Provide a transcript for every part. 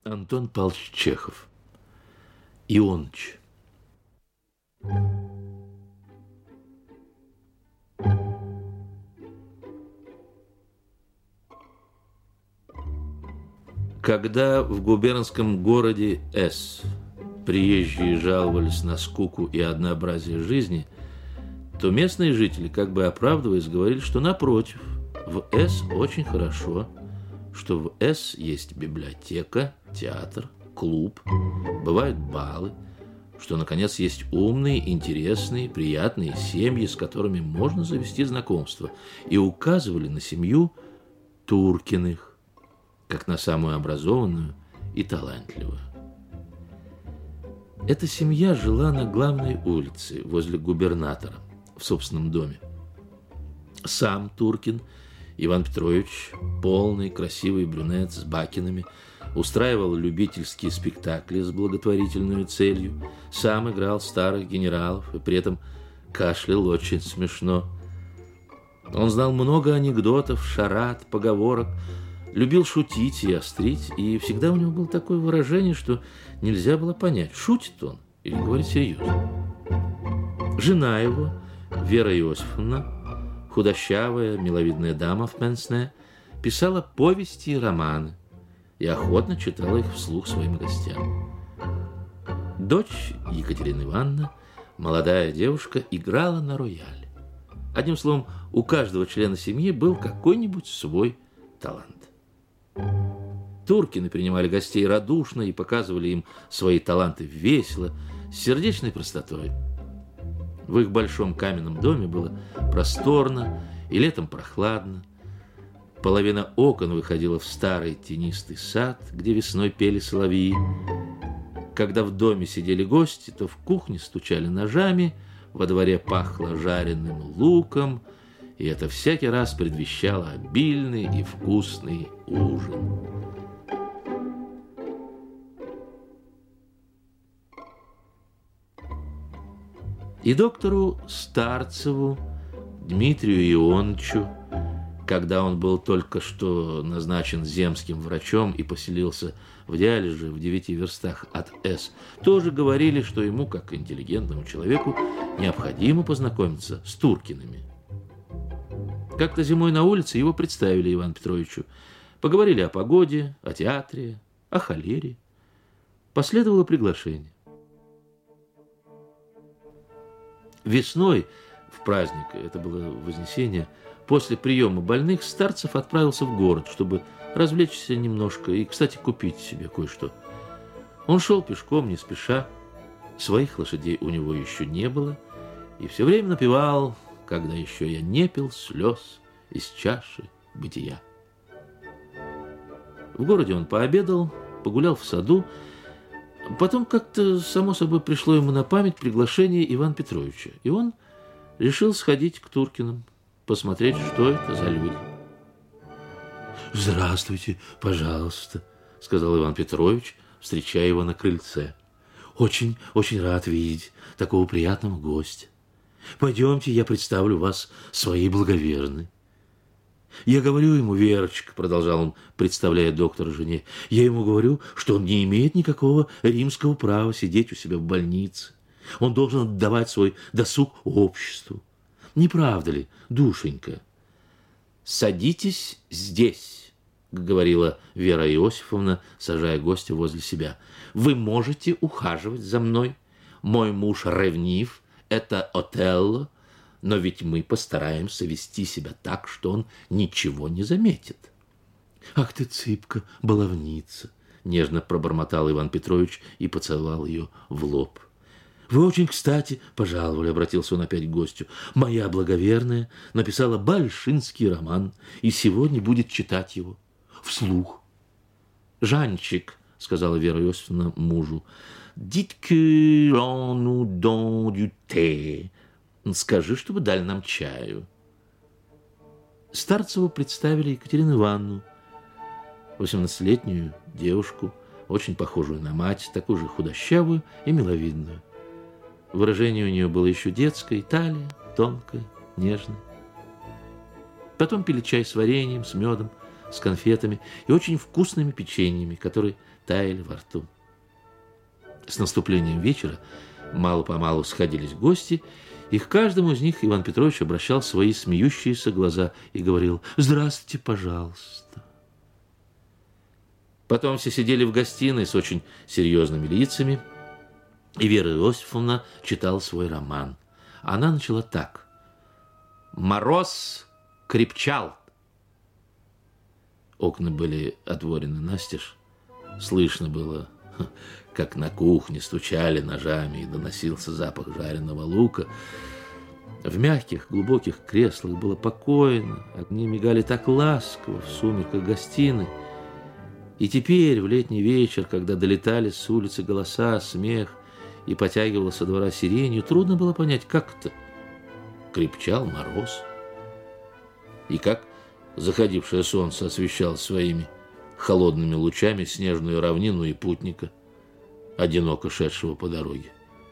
Антон Павлович Чехов. Ионыч. Когда в губернском городе С приезжие жаловались на скуку и однообразие жизни, то местные жители, как бы оправдываясь, говорили, что напротив, в С очень хорошо, что в С есть библиотека, театр, клуб, бывают балы, что, наконец, есть умные, интересные, приятные семьи, с которыми можно завести знакомство, и указывали на семью Туркиных, как на самую образованную и талантливую. Эта семья жила на главной улице, возле губернатора, в собственном доме. Сам Туркин, Иван Петрович, полный, красивый брюнет с бакинами, устраивал любительские спектакли с благотворительной целью, сам играл старых генералов и при этом кашлял очень смешно. Он знал много анекдотов, шарад, поговорок, любил шутить и острить, и всегда у него было такое выражение, что нельзя было понять, шутит он или говорит серьезно. Жена его, Вера Иосифовна, худощавая, миловидная дама в пенсне, писала повести и романы и охотно читала их вслух своим гостям. Дочь Екатерина Ивановна, молодая девушка, играла на рояле. Одним словом, у каждого члена семьи был какой-нибудь свой талант. Туркины принимали гостей радушно и показывали им свои таланты весело, с сердечной простотой. В их большом каменном доме было просторно и летом прохладно. Половина окон выходила в старый тенистый сад, где весной пели соловьи. Когда в доме сидели гости, то в кухне стучали ножами, во дворе пахло жареным луком, и это всякий раз предвещало обильный и вкусный ужин. И доктору Старцеву, Дмитрию Ионычу, когда он был только что назначен земским врачом и поселился в Диалеже в 9 верстах от С, тоже говорили, что ему, как интеллигентному человеку, необходимо познакомиться с Туркиными. Как-то зимой на улице его представили Ивану Петровичу. Поговорили о погоде, о театре, о холере. Последовало приглашение. Весной, в праздник, это было Вознесение, после приема больных Старцев отправился в город, чтобы развлечься немножко и, кстати, купить себе кое-что. Он шел пешком, не спеша. Своих лошадей у него еще не было. И все время напевал: «Когда еще я не пил слез из чаши бытия». В городе он пообедал, погулял в саду. Потом как-то само собой пришло ему на память приглашение Ивана Петровича. И он решил сходить к Туркиным, посмотреть, что это за люди. «Здравствуйте, пожалуйста», — сказал Иван Петрович, встречая его на крыльце. «Очень, очень рад видеть такого приятного гостя. Пойдемте, я представлю вас своей благоверной». «Я говорю ему, Верочка», — продолжал он, представляя доктора жене, «я ему говорю, что он не имеет никакого римского права сидеть у себя в больнице. Он должен отдавать свой досуг обществу. Не правда ли, душенька?» «Садитесь здесь», — говорила Вера Иосифовна, сажая гостя возле себя. «Вы можете ухаживать за мной. Мой муж ревнив, это Отелло, но ведь мы постараемся вести себя так, что он ничего не заметит». «Ах ты, цыпка, баловница!» — нежно пробормотал Иван Петрович и поцеловал ее в лоб. «Вы очень кстати пожаловали», — обратился он опять к гостю. «Моя благоверная написала большинский роман и сегодня будет читать его вслух». «Жанчик», — сказала Вера Иосифовна мужу, «dites que l'on nous donne du thé». «Скажи, чтобы дали нам чаю». Старцеву представили Екатерину Ивановну, 18-летнюю девушку, очень похожую на мать, такую же худощавую и миловидную. Выражение у нее было еще детское, талия тонкая, нежная. Потом пили чай с вареньем, с медом, с конфетами и очень вкусными печеньями, которые таяли во рту. С наступлением вечера мало-помалу сходились гости, и к каждому из них Иван Петрович обращал свои смеющиеся глаза и говорил: «Здравствуйте, пожалуйста». Потом все сидели в гостиной с очень серьезными лицами, и Вера Иосифовна читала свой роман. Она начала так: «Мороз крепчал». Окна были отворены настежь. Слышно было, как на кухне стучали ножами, и доносился запах жареного лука. В мягких, глубоких креслах было покойно, огни мигали так ласково в сумерках гостиной. И теперь, в летний вечер, когда долетали с улицы голоса, смех и потягивалась со двора сиренью, трудно было понять, как это крепчал мороз. И как заходившее солнце освещало своими холодными лучами снежную равнину и путника, одиноко шедшего по дороге.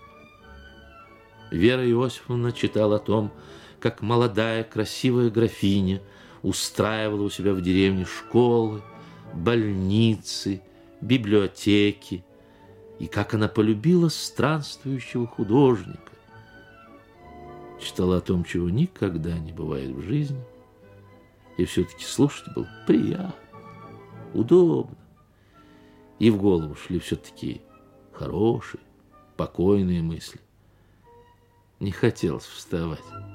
Вера Иосифовна читала о том, как молодая красивая графиня устраивала у себя в деревне школы, больницы, библиотеки, и как она полюбила странствующего художника. Читала о том, чего никогда не бывает в жизни, и все-таки слушать было приятно, удобно, и в голову шли все-таки хорошие, покойные мысли. Не хотелось вставать.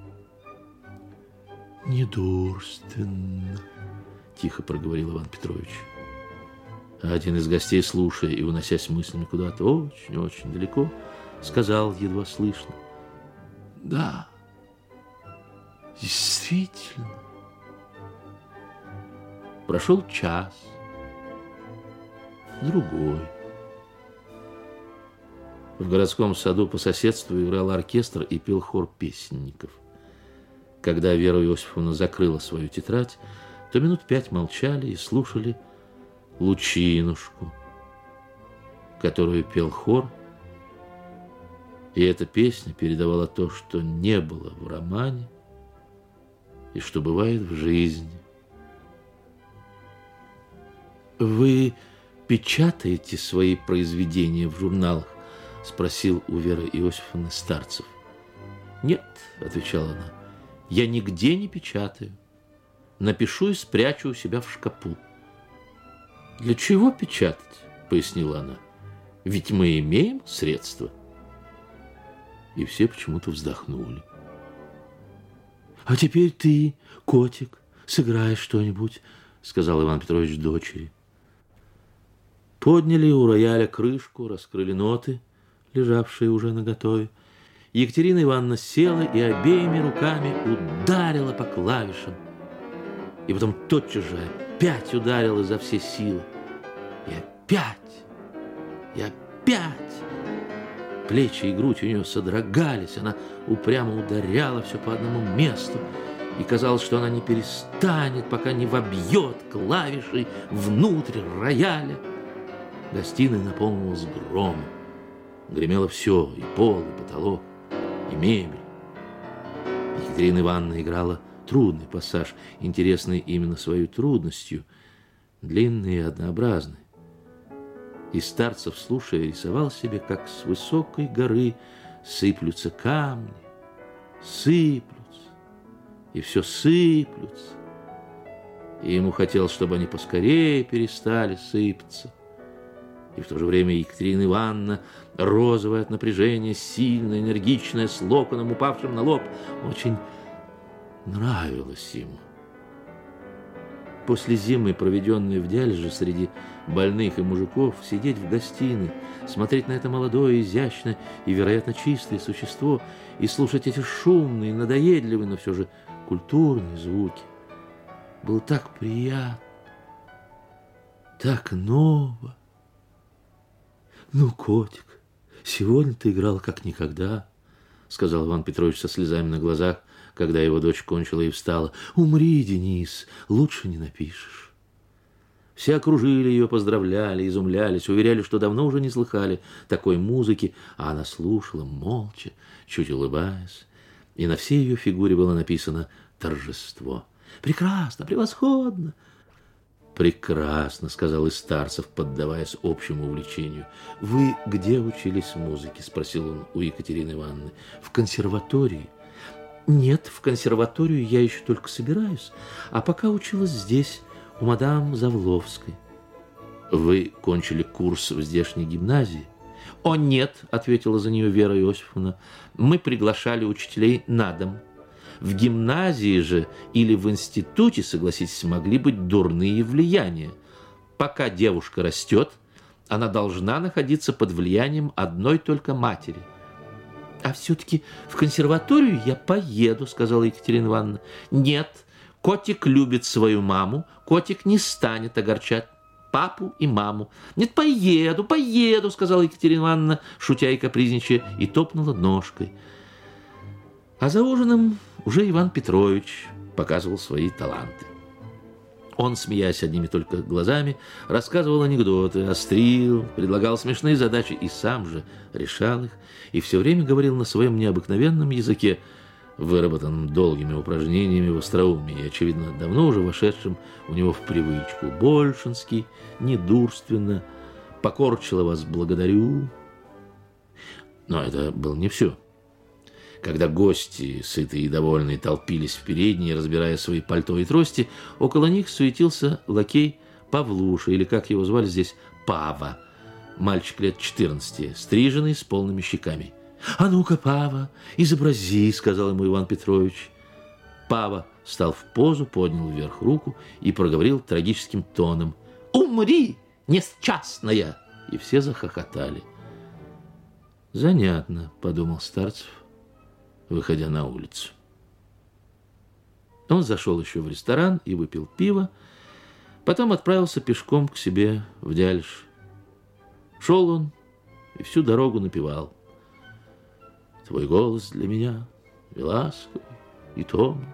«Недурственно», — тихо проговорил Иван Петрович. А один из гостей, слушая и уносясь мыслями куда-то очень-очень далеко, сказал едва слышно: «Да, действительно». Прошел час, другой. В городском саду по соседству играл оркестр и пел хор песенников. Когда Вера Иосифовна закрыла свою тетрадь, то минут 5 молчали и слушали «Лучинушку», которую пел хор, и эта песня передавала то, что не было в романе и что бывает в жизни. «Вы печатаете свои произведения в журналах?» — спросил у Веры Иосифовны Старцев. «Нет», — отвечала она, — «я нигде не печатаю. Напишу и спрячу у себя в шкапу». «Для чего печатать?» — пояснила она. «Ведь мы имеем средства». И все почему-то вздохнули. «А теперь ты, котик, сыграй что-нибудь», — сказал Иван Петрович дочери. Подняли у рояля крышку, раскрыли ноты, лежавшие уже наготове. Екатерина Ивановна села и обеими руками ударила по клавишам. И потом тотчас же опять ударила изо всей силы. И опять, и опять. Плечи и грудь у нее содрогались, она упрямо ударяла все по одному месту. И казалось, что она не перестанет, пока не вобьет клавишей внутрь рояля. Гостиная наполнилась громом. Гремело все, и пол, и потолок, и мебель. Екатерина Ивановна играла трудный пассаж, интересный именно своей трудностью, длинный и однообразный. И Старцев, слушая, рисовал себе, как с высокой горы сыплются камни, сыплются, и все сыплются. И ему хотелось, чтобы они поскорее перестали сыпаться. И в то же время Екатерина Ивановна, розовая от напряжения, сильная, энергичная, с локоном, упавшим на лоб, очень нравилась ему. После зимы, проведенной в Дяльже среди больных и мужиков, сидеть в гостиной, смотреть на это молодое, изящное и, вероятно, чистое существо и слушать эти шумные, надоедливые, но все же культурные звуки было так приятно, так ново. «Ну, котик, сегодня ты играл как никогда», — сказал Иван Петрович со слезами на глазах, когда его дочь кончила и встала. «Умри, Денис, лучше не напишешь». Все окружили ее, поздравляли, изумлялись, уверяли, что давно уже не слыхали такой музыки, а она слушала молча, чуть улыбаясь, и на всей ее фигуре было написано торжество. «Прекрасно, превосходно!» «Прекрасно», — сказал и Старцев, поддаваясь общему увлечению. «Вы где учились музыке?» — спросил он у Екатерины Ивановны. «В консерватории?» «Нет, в консерваторию я еще только собираюсь, а пока училась здесь, у мадам Завловской». «Вы кончили курс в здешней гимназии?» «О, нет», — ответила за нее Вера Иосифовна, «мы приглашали учителей на дом. В гимназии же или в институте, согласитесь, могли быть дурные влияния. Пока девушка растет, она должна находиться под влиянием одной только матери». «А все-таки в консерваторию я поеду», — сказала Екатерина Ивановна. «Нет, котик любит свою маму, котик не станет огорчать папу и маму». «Нет, поеду», — сказала Екатерина Ивановна, шутя и капризничая, и топнула ножкой. А за ужином уже Иван Петрович показывал свои таланты. Он, смеясь одними только глазами, рассказывал анекдоты, острил, предлагал смешные задачи и сам же решал их, и все время говорил на своем необыкновенном языке, выработанном долгими упражнениями в остроумии и, очевидно, давно уже вошедшим у него в привычку. Большинский, недурственно, покорчило вас благодарю. Но это было не все. Когда гости, сытые и довольные, толпились в передней, разбирая свои пальто и трости, около них суетился лакей Павлуша, или, как его звали здесь, Пава, мальчик лет 14, стриженный, с полными щеками. «А ну-ка, Пава, изобрази», — сказал ему Иван Петрович. Пава встал в позу, поднял вверх руку и проговорил трагическим тоном: «Умри, несчастная!» И все захохотали. «Занятно», — подумал Старцев, выходя на улицу. Он зашел еще в ресторан и выпил пиво, потом отправился пешком к себе в Дяльш. Шел он и всю дорогу напевал: «Твой голос для меня и ласковый, и томный».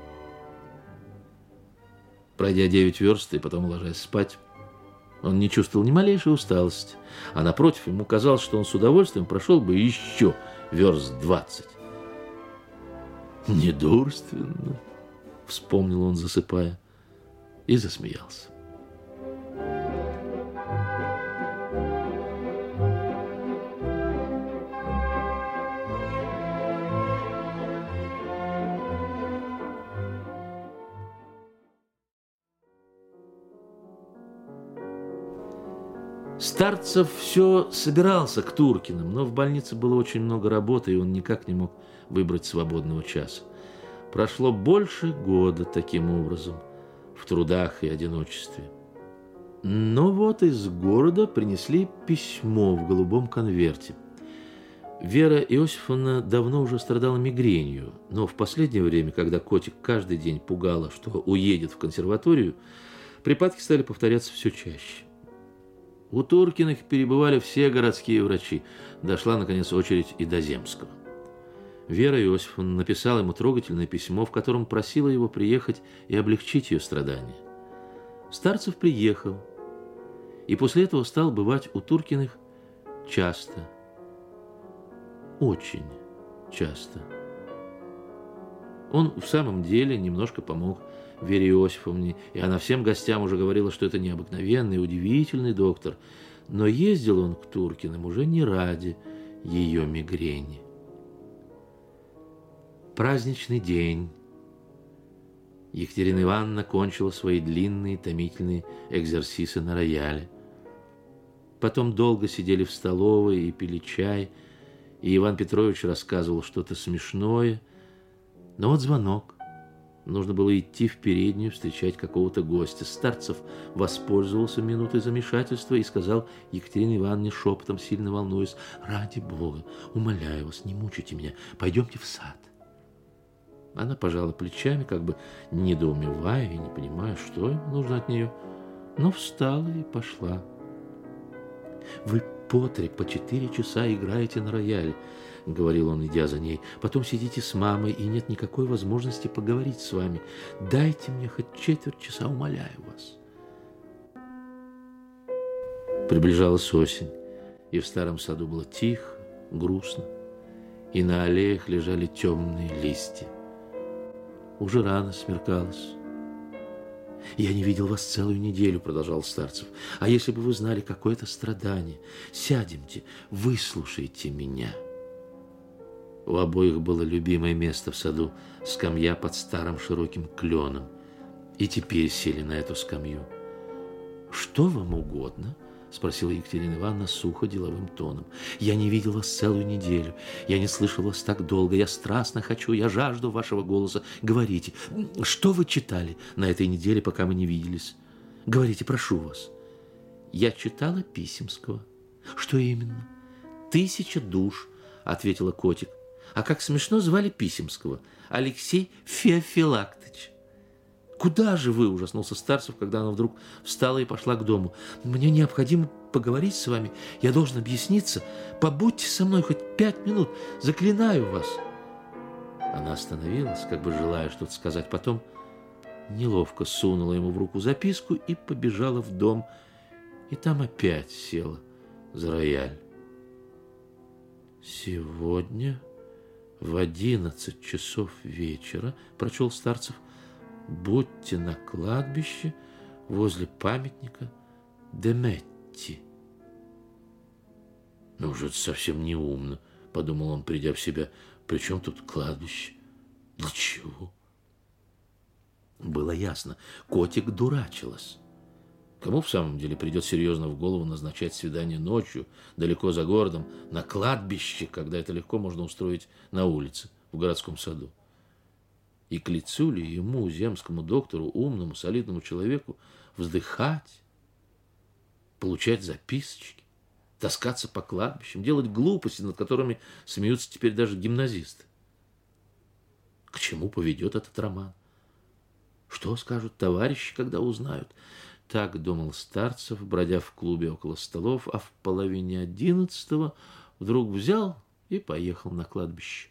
Пройдя 9 верст и потом ложась спать, он не чувствовал ни малейшей усталости, а напротив, ему казалось, что он с удовольствием прошел бы еще верст 20. «Недурственно», — вспомнил он, засыпая, и засмеялся. Старцев все собирался к Туркиным, но в больнице было очень много работы, и он никак не мог выбрать свободного часа. Прошло больше года таким образом, в трудах и одиночестве. Но вот из города принесли письмо в голубом конверте. Вера Иосифовна давно уже страдала мигренью, но в последнее время, когда котик каждый день пугала, что уедет в консерваторию, припадки стали повторяться все чаще. У Туркиных перебывали все городские врачи. Дошла, наконец, очередь и до Земского. Вера Иосифовна написала ему трогательное письмо, в котором просила его приехать и облегчить ее страдания. Старцев приехал, и после этого стал бывать у Туркиных часто, очень часто. Он в самом деле немножко помог Вере Иосифовне, и она всем гостям уже говорила, что это необыкновенный, удивительный доктор. Но ездил он к Туркиным уже не ради ее мигрени. Праздничный день. Екатерина Ивановна кончила свои длинные, томительные экзерсисы на рояле. Потом долго сидели в столовой и пили чай, и Иван Петрович рассказывал что-то смешное. Но вот звонок. Нужно было идти в переднюю встречать какого-то гостя. Старцев воспользовался минутой замешательства и сказал Екатерине Ивановне шепотом, сильно волнуясь: «Ради Бога, умоляю вас, не мучайте меня, пойдемте в сад». Она пожала плечами, как бы недоумевая и не понимая, что ему нужно от нее, но встала и пошла. «Вы по 4 часа играете на рояле», — говорил он, идя за ней. «Потом сидите с мамой, и нет никакой возможности поговорить с вами. Дайте мне хоть 4 часа, умоляю вас». Приближалась осень, и в старом саду было тихо, грустно, и на аллеях лежали темные листья. Уже рано смеркалось. «Я не видел вас целую неделю», — продолжал Старцев. «А если бы вы знали, какое это страдание? Сядемте, выслушайте меня». У обоих было любимое место в саду, скамья под старым широким кленом. И теперь сели на эту скамью. «Что вам угодно?» — спросила Екатерина Ивановна сухо, деловым тоном. «Я не видел вас целую неделю. Я не слышал вас так долго. Я страстно хочу, я жажду вашего голоса. Говорите, что вы читали на этой неделе, пока мы не виделись? Говорите, прошу вас». «Я читала Писемского». «Что именно?» «1000 душ», — ответила котик. «А как смешно звали Писемского? Алексей Феофилактович». «Куда же вы?» – ужаснулся Старцев, когда она вдруг встала и пошла к дому. «Мне необходимо поговорить с вами. Я должен объясниться. Побудьте со мной хоть 5 минут. Заклинаю вас». Она остановилась, как бы желая что-то сказать. Потом неловко сунула ему в руку записку и побежала в дом. И там опять села за рояль. «Сегодня в 11 часов вечера, – прочел Старцев, – будьте на кладбище возле памятника Деметти». «Ну уже это совсем не умно», – подумал он, придя в себя. «При чем тут кладбище? Для чего?» Было ясно, котик дурачилась. Кому в самом деле придет серьезно в голову назначать свидание ночью, далеко за городом, на кладбище, когда это легко можно устроить на улице, в городском саду? И к лицу ли ему, земскому доктору, умному, солидному человеку, вздыхать, получать записочки, таскаться по кладбищам, делать глупости, над которыми смеются теперь даже гимназисты? К чему поведет этот роман? Что скажут товарищи, когда узнают? Так думал Старцев, бродя в клубе около столов, а в половине 11 вдруг взял и поехал на кладбище.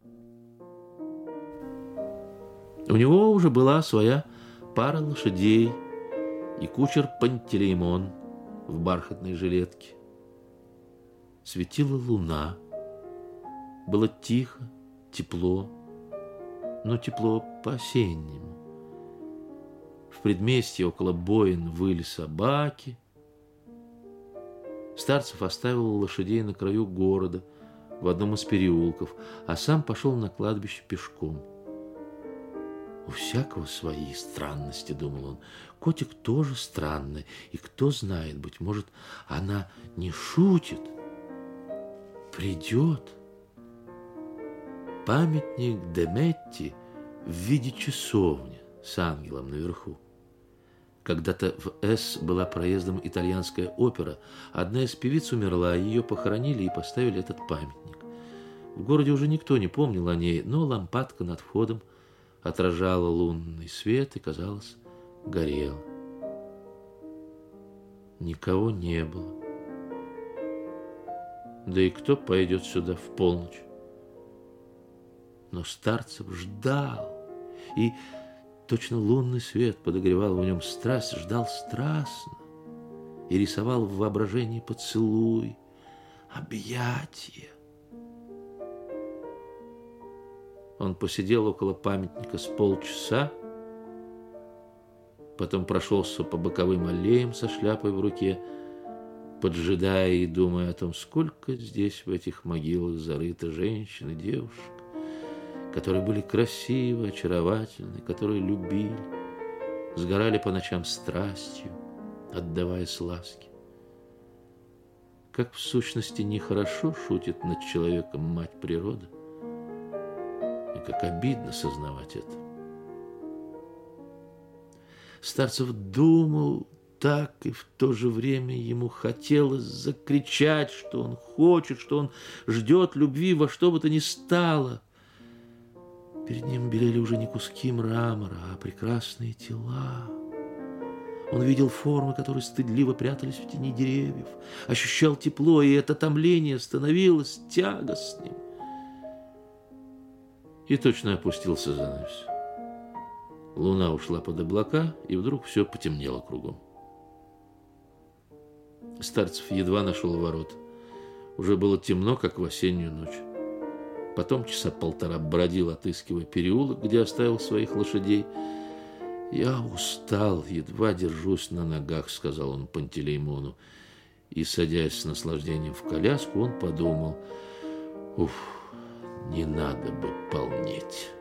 У него уже была своя пара лошадей и кучер Пантелеймон в бархатной жилетке. Светила луна. Было тихо, тепло, но тепло по-осеннему. В предместье около боин выли собаки. Старцев оставил лошадей на краю города в одном из переулков, а сам пошел на кладбище пешком. У всякого свои странности, думал он. Котик тоже странный, и кто знает, быть может, она не шутит. Придет. Памятник Деметти в виде часовни с ангелом наверху. Когда-то в С была проездом итальянская опера. Одна из певиц умерла, ее похоронили и поставили этот памятник. В городе уже никто не помнил о ней, но лампадка над входом отражала лунный свет и, казалось, горела. Никого не было. Да и кто пойдет сюда в полночь? Но Старцев ждал, и точно лунный свет подогревал в нем страсть, ждал страстно и рисовал в воображении поцелуй, объятия. Он посидел около памятника с полчаса, потом прошелся по боковым аллеям со шляпой в руке, поджидая и думая о том, сколько здесь в этих могилах зарыто женщин и девушек, которые были красивы, очаровательны, которые любили, сгорали по ночам страстью, отдаваясь ласке. Как в сущности нехорошо шутит над человеком мать природа, и как обидно сознавать это. Старцев думал так, и в то же время ему хотелось закричать, что он хочет, что он ждет любви во что бы то ни стало. Перед ним белели уже не куски мрамора, а прекрасные тела. Он видел формы, которые стыдливо прятались в тени деревьев, ощущал тепло, и это томление становилось тягостным. И точно опустился занавес. Луна ушла под облака, и вдруг все потемнело кругом. Старцев едва нашел ворот. Уже было темно, как в осеннюю ночь. Потом часа полтора бродил, отыскивая переулок, где оставил своих лошадей, Я устал, едва держусь на ногах, сказал он Пантелеймону. И, садясь с наслаждением в коляску, он подумал: уф, не надо бы полнеть.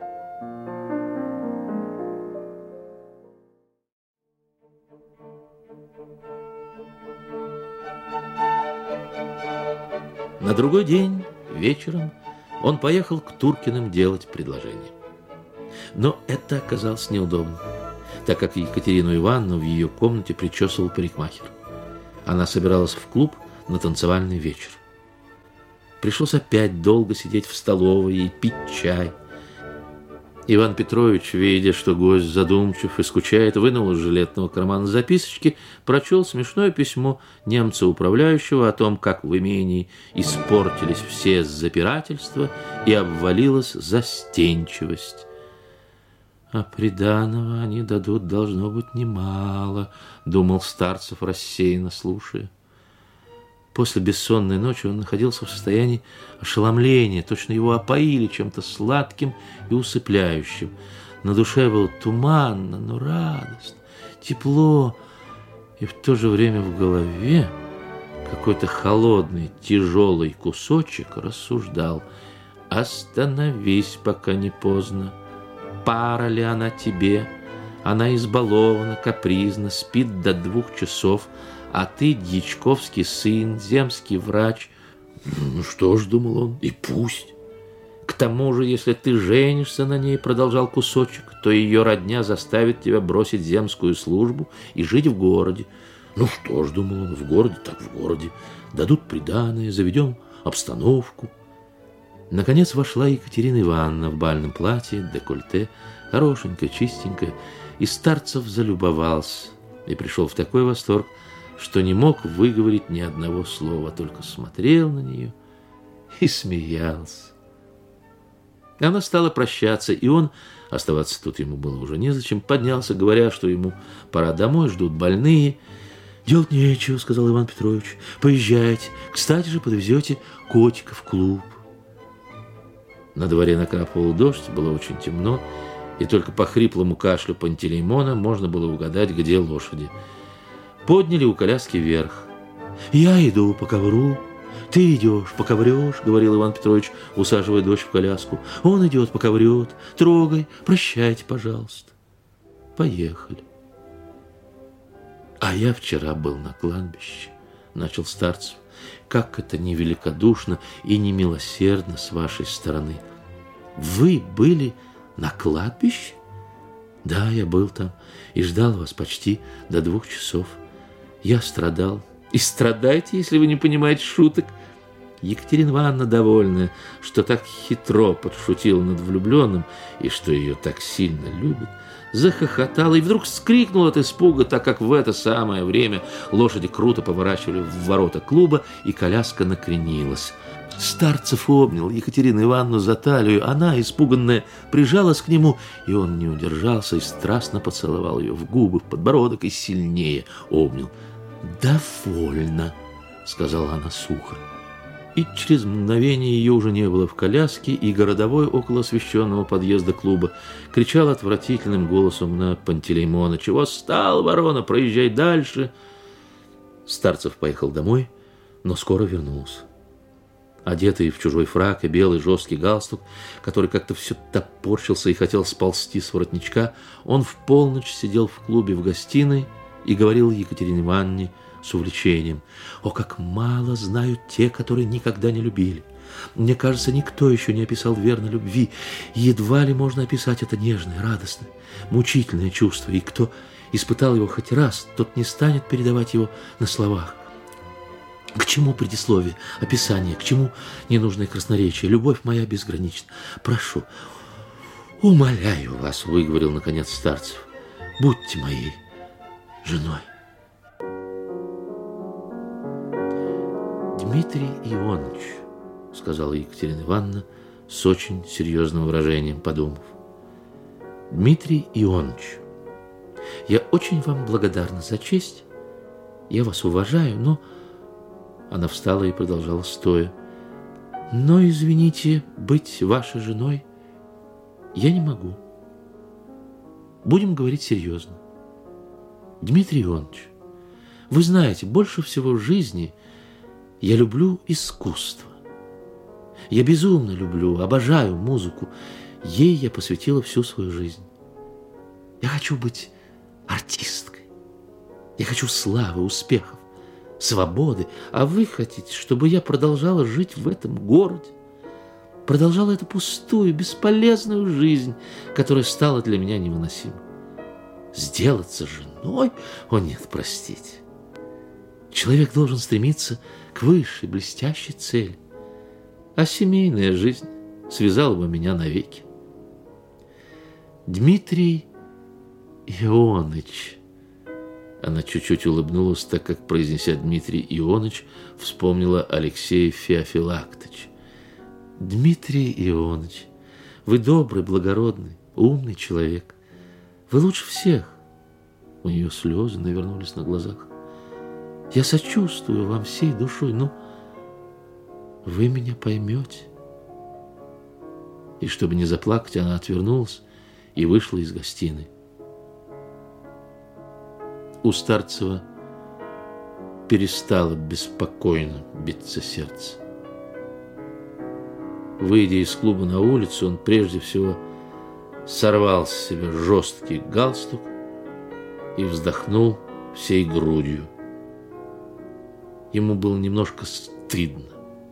На другой день вечером он поехал к Туркиным делать предложение. Но это оказалось неудобно, так как Екатерину Ивановну в ее комнате причесывал парикмахер. Она собиралась в клуб на танцевальный вечер. Пришлось опять долго сидеть в столовой и пить чай. Иван Петрович, видя, что гость задумчив и скучает, вынул из жилетного кармана записочки, прочел смешное письмо немца-управляющего о том, как в имении испортились все запирательства и обвалилась застенчивость. «А приданого они дадут, должно быть, немало», — думал Старцев, рассеянно слушая. После бессонной ночи он находился в состоянии ошеломления, точно его опоили чем-то сладким и усыпляющим. На душе было туманно, но радостно, тепло, и в то же время в голове какой-то холодный, тяжелый кусочек рассуждал: «Остановись, пока не поздно. Пара ли она тебе? Она избалована, капризна, спит до 2 часов, а ты дьячковский сын, земский врач». Ну что ж, думал он, и пусть. К тому же, если ты женишься на ней, продолжал кусочек, то ее родня заставит тебя бросить земскую службу и жить в городе. Ну что ж, думал он, в городе так в городе. Дадут приданое, заведем обстановку. Наконец вошла Екатерина Ивановна в бальном платье, декольте, хорошенькая, чистенькая, и Старцев залюбовался и пришел в такой восторг, что не мог выговорить ни одного слова, только смотрел на нее и смеялся. Она стала прощаться, и он, оставаться тут ему было уже незачем, поднялся, говоря, что ему пора домой, ждут больные. «Делать нечего», — сказал Иван Петрович, — «поезжайте, кстати же подвезете котика в клуб». На дворе накрапывал дождь, было очень темно, и только по хриплому кашлю Пантелеймона можно было угадать, где лошади. Подняли у коляски вверх. «Я иду по ковру, ты идешь, поковрешь», — говорил Иван Петрович, усаживая дочь в коляску. «Он идет, поковрет, трогай, прощайте, пожалуйста». Поехали. «А я вчера был на кладбище», — начал Старцев. «Как это невеликодушно и немилосердно с вашей стороны». «Вы были на кладбище?» «Да, я был там и ждал вас почти до 2 часов. Я страдал». «И страдайте, если вы не понимаете шуток». Екатерина Ивановна, довольная, что так хитро подшутила над влюбленным и что ее так сильно любит, захохотала и вдруг вскрикнула от испуга, так как в это самое время лошади круто поворачивали в ворота клуба, и коляска накренилась. Старцев обнял Екатерину Ивановну за талию, она, испуганная, прижалась к нему, и он не удержался и страстно поцеловал ее в губы, в подбородок и сильнее обнял. «Довольно», — сказала она сухо. И через мгновение ее уже не было в коляске, и городовой около освещенного подъезда клуба кричал отвратительным голосом на Пантелеймона: «Чего стал, ворона, проезжай дальше!» Старцев поехал домой, но скоро вернулся. Одетый в чужой фрак и белый жесткий галстук, который как-то все топорщился и хотел сползти с воротничка, он в полночь сидел в клубе в гостиной и говорил Екатерине Ивановне с увлечением: «О, как мало знают те, которые никогда не любили! Мне кажется, никто еще не описал верно любви. Едва ли можно описать это нежное, радостное, мучительное чувство, и кто испытал его хоть раз, тот не станет передавать его на словах. К чему предисловие, описание, к чему ненужное красноречие? Любовь моя безгранична. Прошу, умоляю вас, — выговорил наконец Старцев, — будьте моей женой». «Дмитрий Ионыч», — сказала Екатерина Ивановна с очень серьезным выражением, подумав, — «Дмитрий Ионыч, я очень вам благодарна за честь, я вас уважаю, но...» Она встала и продолжала стоя: «Но, извините, быть вашей женой я не могу». Будем говорить серьезно. Дмитрий Ионович, вы знаете, больше всего в жизни я люблю искусство. Я безумно люблю, обожаю музыку. Ей я посвятила всю свою жизнь. Я хочу быть артисткой. Я хочу славы, успехов, свободы. А вы хотите, чтобы я продолжала жить в этом городе? Продолжала эту пустую, бесполезную жизнь, которая стала для меня невыносима. Сделаться женой? О нет, простите. Человек должен стремиться к высшей, блестящей цели. А семейная жизнь связала бы меня навеки. Дмитрий Ионыч. Она чуть-чуть улыбнулась, так как, произнеся Дмитрий Ионыч, вспомнила Алексея Феофилактовича. Дмитрий Ионыч, вы добрый, благородный, умный человек. Вы лучше всех. У нее слезы навернулись на глазах. Я сочувствую вам всей душой, но вы меня поймете. И чтобы не заплакать, она отвернулась и вышла из гостиной. У Старцева перестало беспокойно биться сердце. Выйдя из клуба на улицу, он прежде всего сорвал с себя жесткий галстук и вздохнул всей грудью. Ему было немножко стыдно.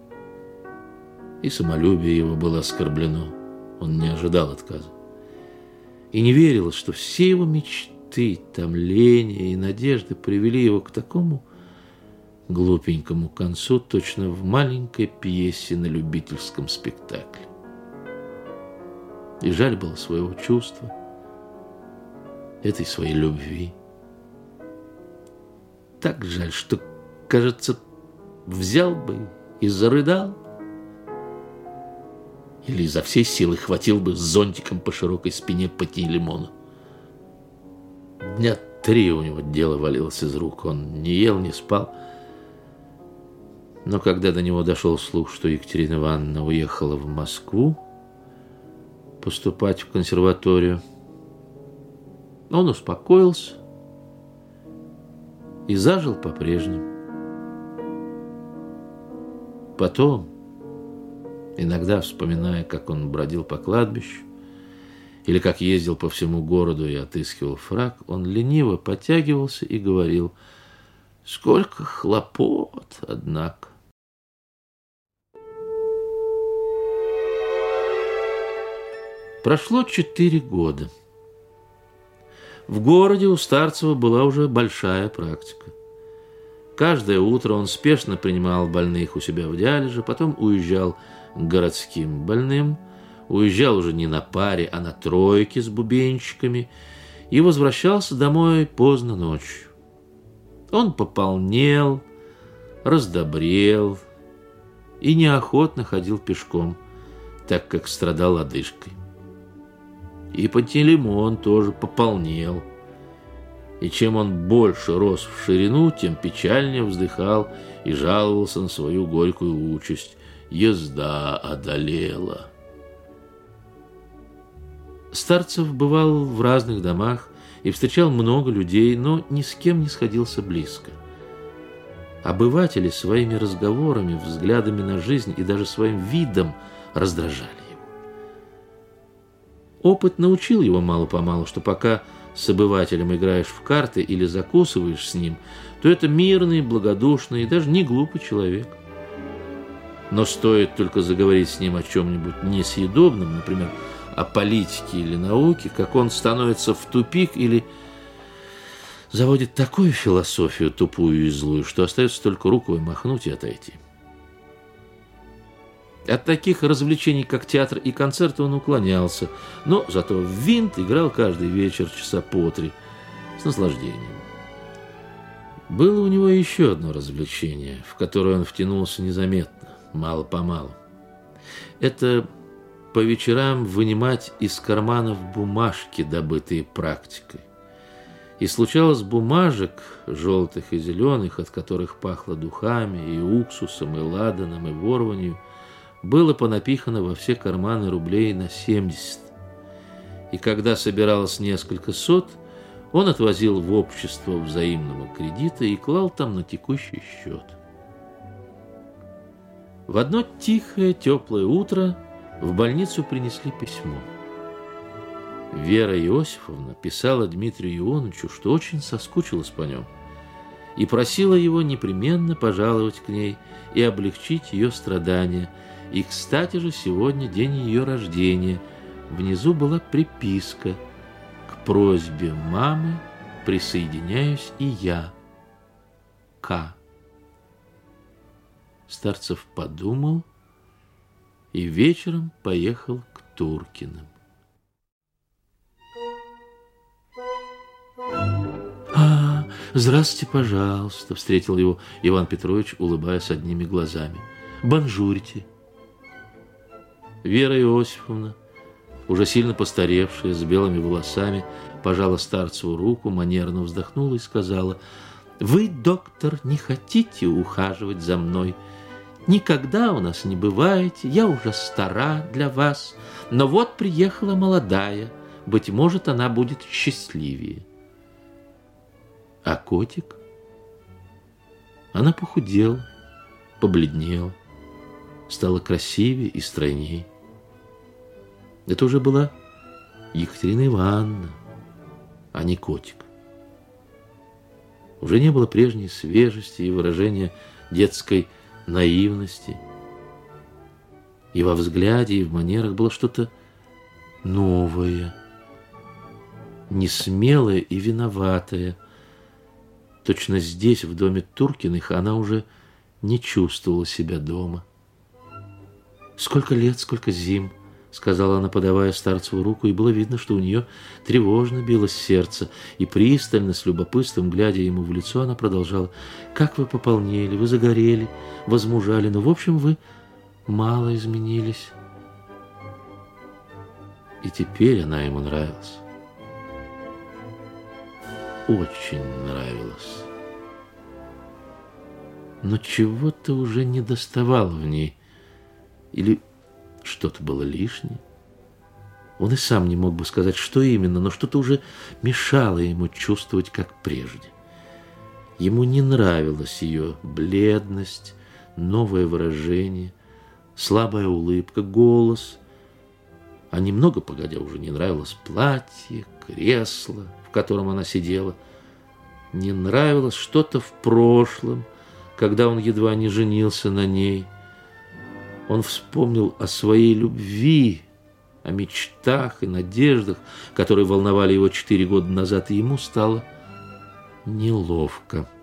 И самолюбие его было оскорблено. Он не ожидал отказа. И не верилось, что все его мечты, томления и надежды привели его к такому глупенькому концу, точно в маленькой пьесе на любительском спектакле. И жаль было своего чувства, этой своей любви. Так жаль, что, кажется, взял бы и зарыдал. Или изо всей силы хватил бы зонтиком по широкой спине Пантелеймона. Дня 3 у него дело валилось из рук. Он не ел, не спал. Но когда до него дошел слух, что Екатерина Ивановна уехала в Москву поступать в консерваторию, он успокоился и зажил по-прежнему. Потом, иногда вспоминая, как он бродил по кладбищу или как ездил по всему городу и отыскивал фрак, он лениво потягивался и говорил: «Сколько хлопот, однако». Прошло 4 года. В городе у Старцева была уже большая практика. Каждое утро он спешно принимал больных у себя в диалиже, потом уезжал к городским больным, уезжал уже не на паре, а на тройке с бубенчиками и возвращался домой поздно ночью. Он пополнел, раздобрел и неохотно ходил пешком, так как страдал одышкой. И Пантелеймон тоже пополнел. И чем он больше рос в ширину, тем печальнее вздыхал и жаловался на свою горькую участь. Езда одолела. Старцев бывал в разных домах и встречал много людей, но ни с кем не сходился близко. Обыватели своими разговорами, взглядами на жизнь и даже своим видом раздражали. Опыт научил его мало-помалу, что пока с обывателем играешь в карты или закусываешь с ним, то это мирный, благодушный и даже не глупый человек. Но стоит только заговорить с ним о чем-нибудь несъедобном, например, о политике или науке, как он становится в тупик или заводит такую философию тупую и злую, что остается только рукой махнуть и отойти. От таких развлечений, как театр и концерты, он уклонялся, но зато в винт играл каждый вечер часа по 3 с наслаждением. Было у него еще одно развлечение, в которое он втянулся незаметно, мало-помалу. Это по вечерам вынимать из карманов бумажки, добытые практикой. И случалось, бумажек, желтых и зеленых, от которых пахло духами, и уксусом, и ладаном, и ворванью, было понапихано во все карманы рублей на 70. и когда собиралось несколько сот, он отвозил в общество взаимного кредита и клал там на текущий счет. В одно тихое, теплое утро в больницу принесли письмо. Вера Иосифовна писала Дмитрию Ионовичу, что очень соскучилась по нем, и просила его непременно пожаловать к ней и облегчить ее страдания. И, кстати же, сегодня день ее рождения. Внизу была приписка: «К просьбе мамы присоединяюсь и я. К». Старцев подумал и вечером поехал к Туркиным. «Здравствуйте, пожалуйста», — встретил его Иван Петрович, улыбаясь одними глазами. «Бонжурите». Вера Иосифовна, уже сильно постаревшая, с белыми волосами, пожала Старцеву руку, манерно вздохнула и сказала: «Вы, доктор, не хотите ухаживать за мной? Никогда у нас не бываете, я уже стара для вас, но вот приехала молодая, быть может, она будет счастливее». А котик? Она похудела, побледнела, стала красивее и стройней. Это уже была Екатерина Ивановна, а не котик. Уже не было прежней свежести и выражения детской наивности. И во взгляде, и в манерах было что-то новое, несмелое и виноватое. Точно здесь, в доме Туркиных, она уже не чувствовала себя дома. «Сколько лет, сколько зим», — сказала она, подавая Старцеву руку, и было видно, что у нее тревожно билось сердце, и пристально, с любопытством, глядя ему в лицо, она продолжала: «Как вы пополнели, вы загорели, возмужали, но, в общем, вы мало изменились». И теперь она ему нравилась. Очень нравилась. Но чего-то уже не доставало в ней. Или что-то было лишнее. Он и сам не мог бы сказать, что именно, но что-то уже мешало ему чувствовать, как прежде. Ему не нравилась ее бледность, новое выражение, слабая улыбка, голос. А немного погодя уже не нравилось платье, кресло, в котором она сидела. Не нравилось что-то в прошлом, когда он едва не женился на ней. Он вспомнил о своей любви, о мечтах и надеждах, которые волновали его 4 года назад, и ему стало неловко.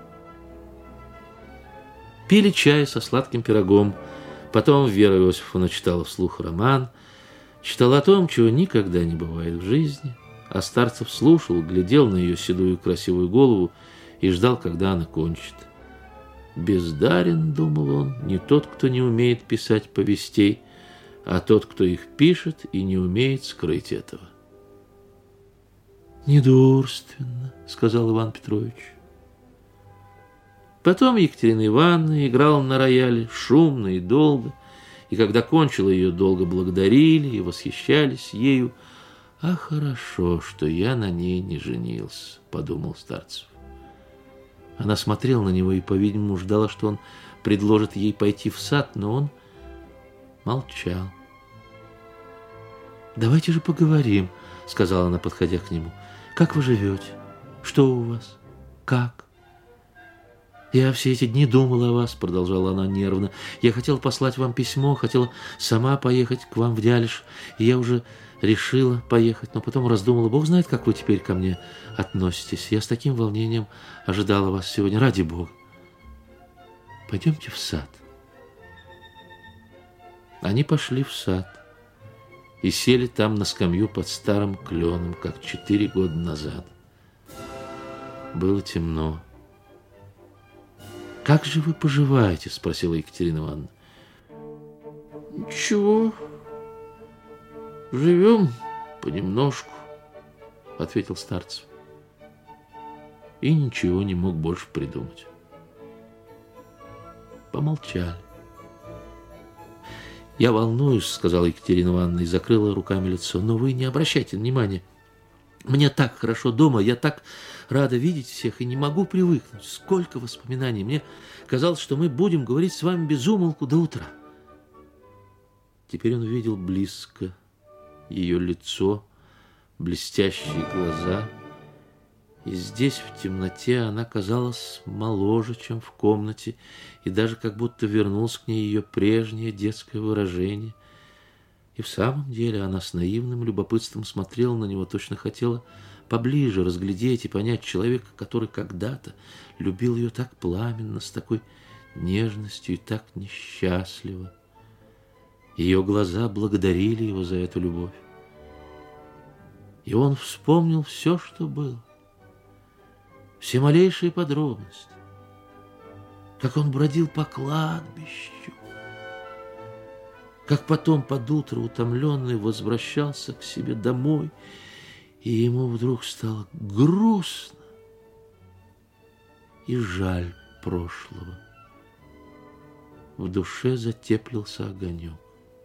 Пили чай со сладким пирогом. Потом Вера Иосифовна читала вслух роман, читала о том, чего никогда не бывает в жизни. А Старцев слушал, глядел на ее седую красивую голову и ждал, когда она кончит. «Бездарен, — думал он, — не тот, кто не умеет писать повестей, а тот, кто их пишет и не умеет скрыть этого». «Недурственно, — сказал Иван Петрович». Потом Екатерина Ивановна играла на рояле шумно и долго, и когда кончила, ее долго благодарили и восхищались ею. «А хорошо, что я на ней не женился, — подумал Старцев». Она смотрела на него и, по-видимому, ждала, что он предложит ей пойти в сад, но он молчал. «Давайте же поговорим, — сказала она, подходя к нему. — Как вы живете? Что у вас? Как?» «Я все эти дни думала о вас, — продолжала она нервно. Я хотела послать вам письмо, хотела сама поехать к вам в Дялиш, и я уже решила поехать, но потом раздумала. Бог знает, как вы теперь ко мне относитесь. Я с таким волнением ожидала вас сегодня. Ради Бога, пойдемте в сад». Они пошли в сад и сели там на скамью под старым кленом, как 4 года назад. Было темно. «Как же вы поживаете?» — спросила Екатерина Ивановна. «Ничего, живем понемножку», — ответил Старцев. И ничего не мог больше придумать. Помолчали. «Я волнуюсь», — сказала Екатерина Ивановна и закрыла руками лицо. «Но вы не обращайте внимания. Мне так хорошо дома, я так рада видеть всех и не могу привыкнуть. Сколько воспоминаний. Мне казалось, что мы будем говорить с вами без умолку до утра». Теперь он видел близко ее лицо, блестящие глаза. И здесь, в темноте, она казалась моложе, чем в комнате, и даже как будто вернулось к ней ее прежнее детское выражение. И в самом деле она с наивным любопытством смотрела на него, точно хотела поближе разглядеть и понять человека, который когда-то любил ее так пламенно, с такой нежностью и так несчастливо. Ее глаза благодарили его за эту любовь. И он вспомнил все, что было, все малейшие подробности, как он бродил по кладбищу, как потом под утро утомленный возвращался к себе домой, и ему вдруг стало грустно и жаль прошлого. В душе затеплился огонек.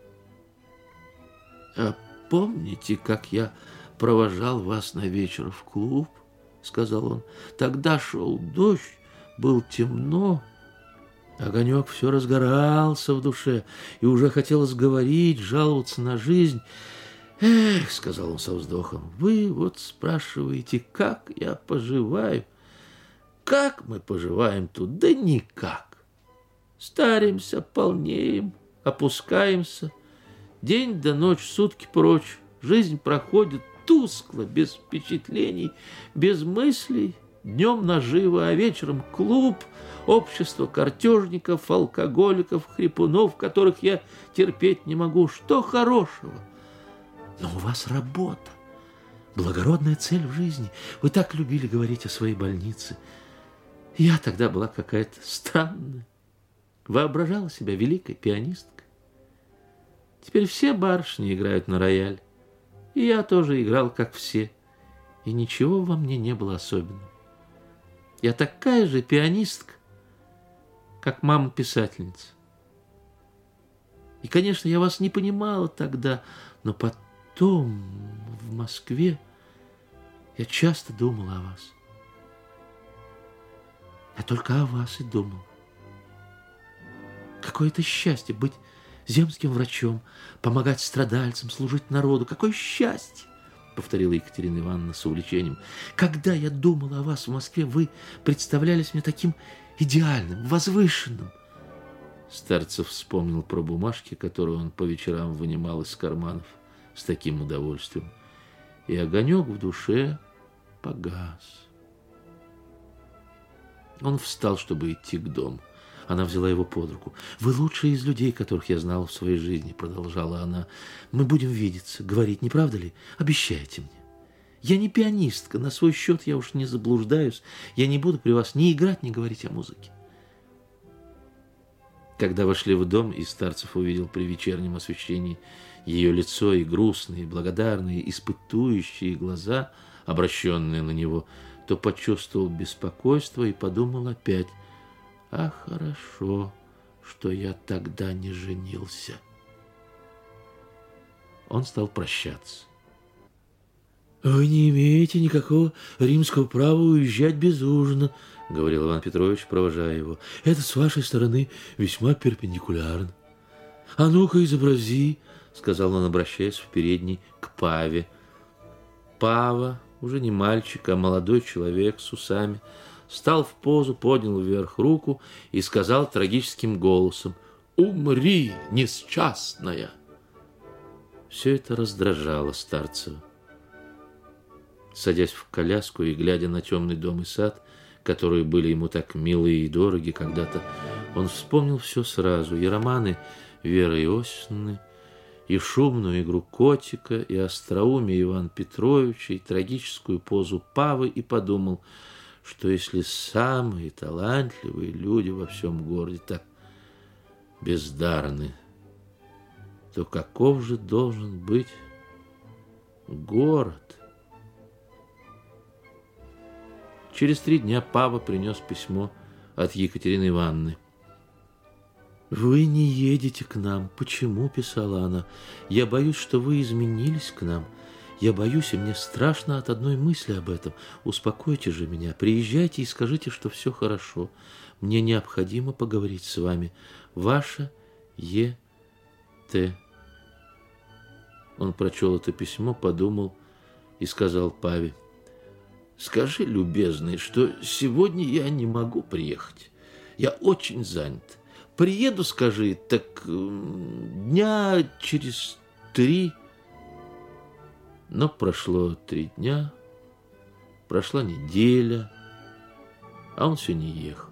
«А помните, как я провожал вас на вечер в клуб?» — сказал он. «Тогда шел дождь, было темно». Огонек все разгорался в душе, и уже хотелось говорить, жаловаться на жизнь. «Эх», — сказал он со вздохом, — «вы вот спрашиваете, как я поживаю. Как мы поживаем тут? Да никак. Старимся, полнеем, опускаемся. День да ночь, сутки прочь. Жизнь проходит тускло, без впечатлений, без мыслей. Днем наживо, а вечером клуб, общество картежников, алкоголиков, хрипунов, которых я терпеть не могу. Что хорошего? Но у вас работа, благородная цель в жизни. Вы так любили говорить о своей больнице. Я тогда была какая-то странная, воображала себя великой пианисткой. Теперь все барышни играют на рояль, и я тоже играл, как все, и ничего во мне не было особенного. Я такая же пианистка, как мама-писательница. И, конечно, я вас не понимала тогда, но потом в Москве я часто думала о вас. Я только о вас и думала. Какое это счастье быть земским врачом, помогать страдальцам, служить народу. Какое счастье! Повторила Екатерина Ивановна с увлечением. Когда я думала о вас в Москве, вы представлялись мне таким идеальным, возвышенным. Старцев вспомнил про бумажки, которые он по вечерам вынимал из карманов с таким удовольствием. И огонек в душе погас. Он встал, чтобы идти к дому. Она взяла его под руку. «Вы лучший из людей, которых я знала в своей жизни», — продолжала она. «Мы будем видеться, говорить, не правда ли? Обещайте мне. Я не пианистка, на свой счет я уж не заблуждаюсь. Я не буду при вас ни играть, ни говорить о музыке». Когда вошли в дом, и Старцев увидел при вечернем освещении ее лицо и грустные, благодарные, испытующие глаза, обращенные на него, то почувствовал беспокойство и подумал опять: «А хорошо, что я тогда не женился». Он стал прощаться. «Вы не имеете никакого римского права уезжать без ужина», — говорил Иван Петрович, провожая его. «Это с вашей стороны весьма перпендикулярно». «А ну-ка, изобрази», — сказал он, обращаясь в передней к Паве. Пава, уже не мальчик, а молодой человек с усами, встал в позу, поднял вверх руку и сказал трагическим голосом: «Умри, несчастная!» Все это раздражало Старцева. Садясь в коляску и глядя на темный дом и сад, которые были ему так милы и дороги когда-то, он вспомнил все сразу: и романы Веры Иосифовны, и шумную игру котика, и остроумие Ивана Петровича, и трагическую позу Павы, и подумал, что если самые талантливые люди во всем городе так бездарны, то каков же должен быть город? Через 3 дня Пава принес письмо от Екатерины Ивановны. «Вы не едете к нам. Почему?» – писала она. «Я боюсь, что вы изменились к нам. Я боюсь, и мне страшно от одной мысли об этом. Успокойте же меня. Приезжайте и скажите, что все хорошо. Мне необходимо поговорить с вами. Ваша Е.Т.» Он прочел это письмо, подумал и сказал Паве: «Скажи, любезный, что сегодня я не могу приехать. Я очень занят. Приеду, скажи, так дня через 3. Но прошло 3 дня, прошла неделя, а он все не ехал.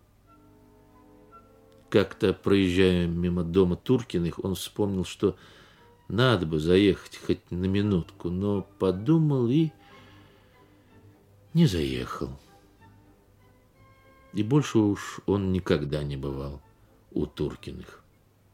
Как-то, проезжая мимо дома Туркиных, он вспомнил, что надо бы заехать хоть на минутку, но подумал и не заехал. И больше уж он никогда не бывал у Туркиных.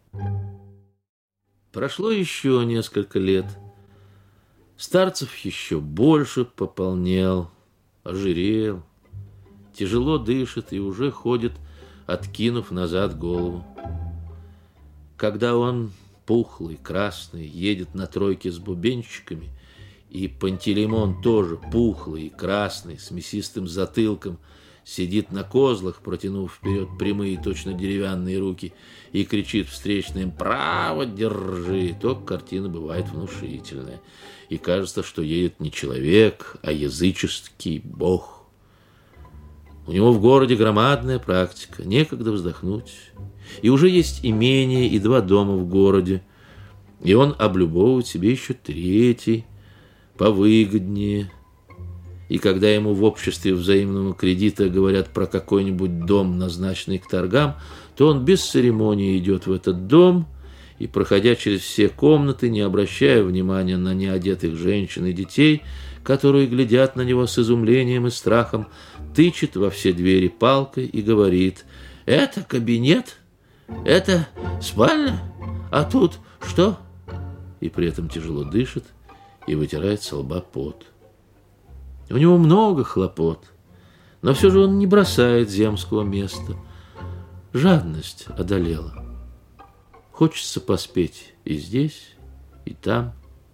Прошло еще несколько лет. Старцев еще больше пополнел, ожирел, тяжело дышит и уже ходит, откинув назад голову. Когда он, пухлый, красный, едет на тройке с бубенчиками, и Пантелеймон тоже пухлый и красный, с мясистым затылком, сидит на козлах, протянув вперед прямые, точно деревянные руки, и кричит встречным «Право держи!», то картина бывает внушительная. И кажется, что едет не человек, а языческий бог. У него в городе громадная практика, некогда вздохнуть. И уже есть имение и 2 дома в городе. И он облюбовывает себе еще 3, повыгоднее. И когда ему в обществе взаимного кредита говорят про какой-нибудь дом, назначенный к торгам, то он без церемонии идет в этот дом и, проходя через все комнаты, не обращая внимания на неодетых женщин и детей, которые глядят на него с изумлением и страхом, тычет во все двери палкой и говорит: «Это кабинет? Это спальня? А тут что?» И при этом тяжело дышит и вытирает со лба пот. У него много хлопот, но все же он не бросает земского места. Жадность одолела. Хочется поспеть и здесь, и там.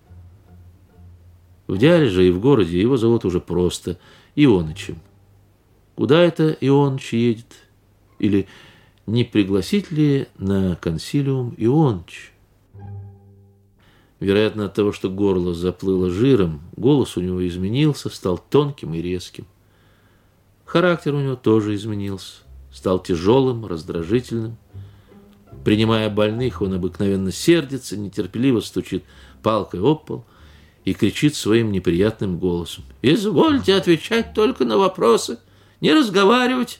В Диалеже и в городе его зовут уже просто Ионычем. Куда это Ионыч едет? Или не пригласить ли на консилиум Ионыч? Вероятно, от того, что горло заплыло жиром, голос у него изменился, стал тонким и резким. Характер у него тоже изменился, стал тяжелым, раздражительным. Принимая больных, он обыкновенно сердится, нетерпеливо стучит палкой об пол и кричит своим неприятным голосом: «Извольте отвечать только на вопросы, не разговаривать!»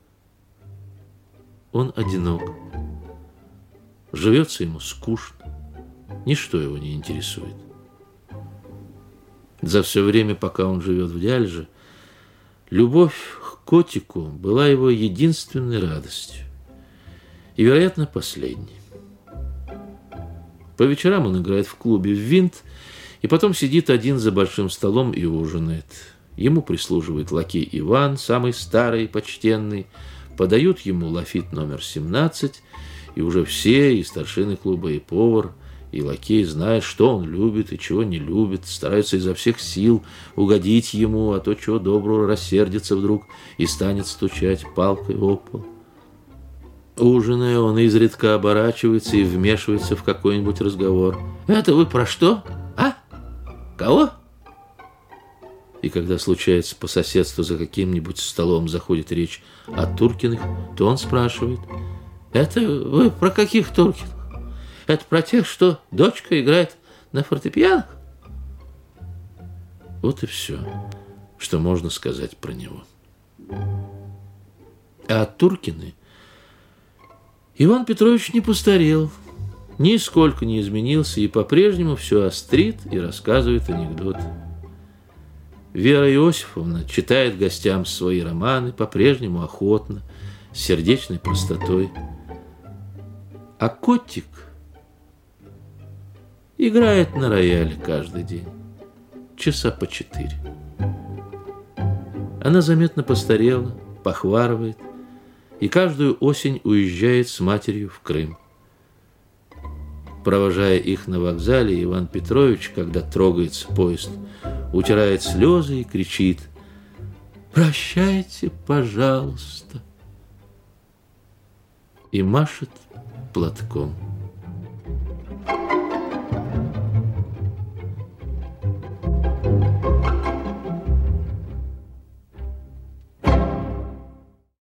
Он одинок. Живется ему скучно. Ничто его не интересует. За все время, пока он живет в Диалеже, любовь к котику была его единственной радостью. И, вероятно, последней. По вечерам он играет в клубе в винт, и потом сидит один за большим столом и ужинает. Ему прислуживает лакей Иван, самый старый и почтенный. Подают ему лафит номер 17, и уже все, и старшины клуба, и повар, и лакей, зная, что он любит и чего не любит, стараются изо всех сил угодить ему, а то чего доброго рассердится вдруг и станет стучать палкой об пол. Ужиная, он изредка оборачивается и вмешивается в какой-нибудь разговор. «Это вы про что? А? Кого?» И когда случается по соседству за каким-нибудь столом заходит речь о Туркиных, то он спрашивает: «Это вы про каких Туркиных? Это про тех, что дочка играет на фортепиано?» Вот и все, что можно сказать про него. А Туркины Иван Петрович не постарел, нисколько не изменился и по-прежнему все острит и рассказывает анекдоты. Вера Иосифовна читает гостям свои романы по-прежнему охотно, с сердечной простотой. А котик играет на рояле каждый день, часа по 4. Она заметно постарела, похварывает и каждую осень уезжает с матерью в Крым. Провожая их на вокзале, Иван Петрович, когда трогается поезд, утирает слезы и кричит: «Прощайте, пожалуйста!» и машет платком.